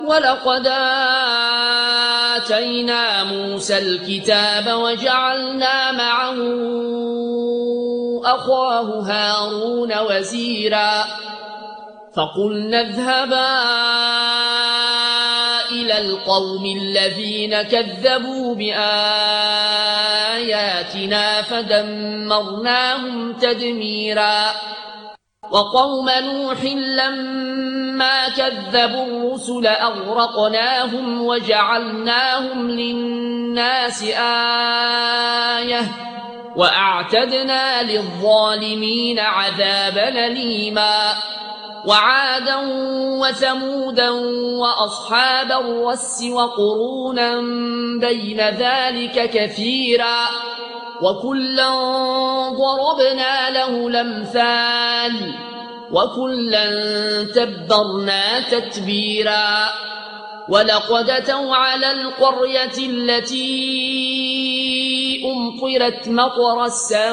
ولقد آتينا موسى الكتاب وجعلنا معه أخاه هارون وزيرا فقلنا اذهبا إلى القوم الذين كذبوا بآياتنا فدمرناهم تدميرا وقوم نوح لما كذبوا الرسل أغرقناهم وجعلناهم للناس آية وأعتدنا للظالمين عذابا أليما وعادا وثمودا وأصحاب الرس وقرونا بين ذلك كثيرا وكلا ضربنا له الأمثال وكلا تبرنا تتبيرا ولقد أتوا على القرية التي أمطرت مطر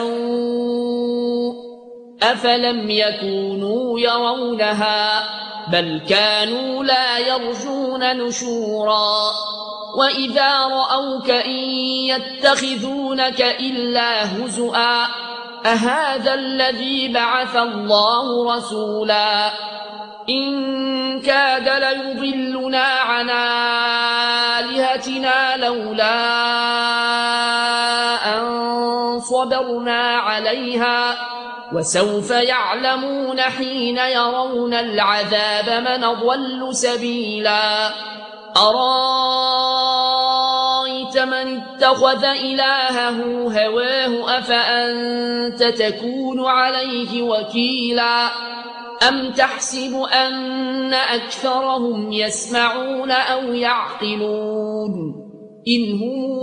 السوء أفلم يكونوا يرونها بل كانوا لا يرجون نشورا وإذا رأوك إن يتخذونك إلا هزؤا أهذا الذي بعث الله رسولا إن كاد ليضلنا عن آلهتنا لولا أن صبرنا عليها وسوف يعلمون حين يرون العذاب من أضل سبيلا أرأيت من اتخذ إلهه هواه أفأنت تكون عليه وكيلا أم تحسب أن أكثرهم يسمعون أو يعقلون إن هم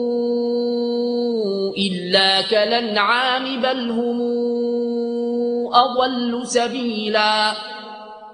إلا كالأنعام بل هم أضل سبيلا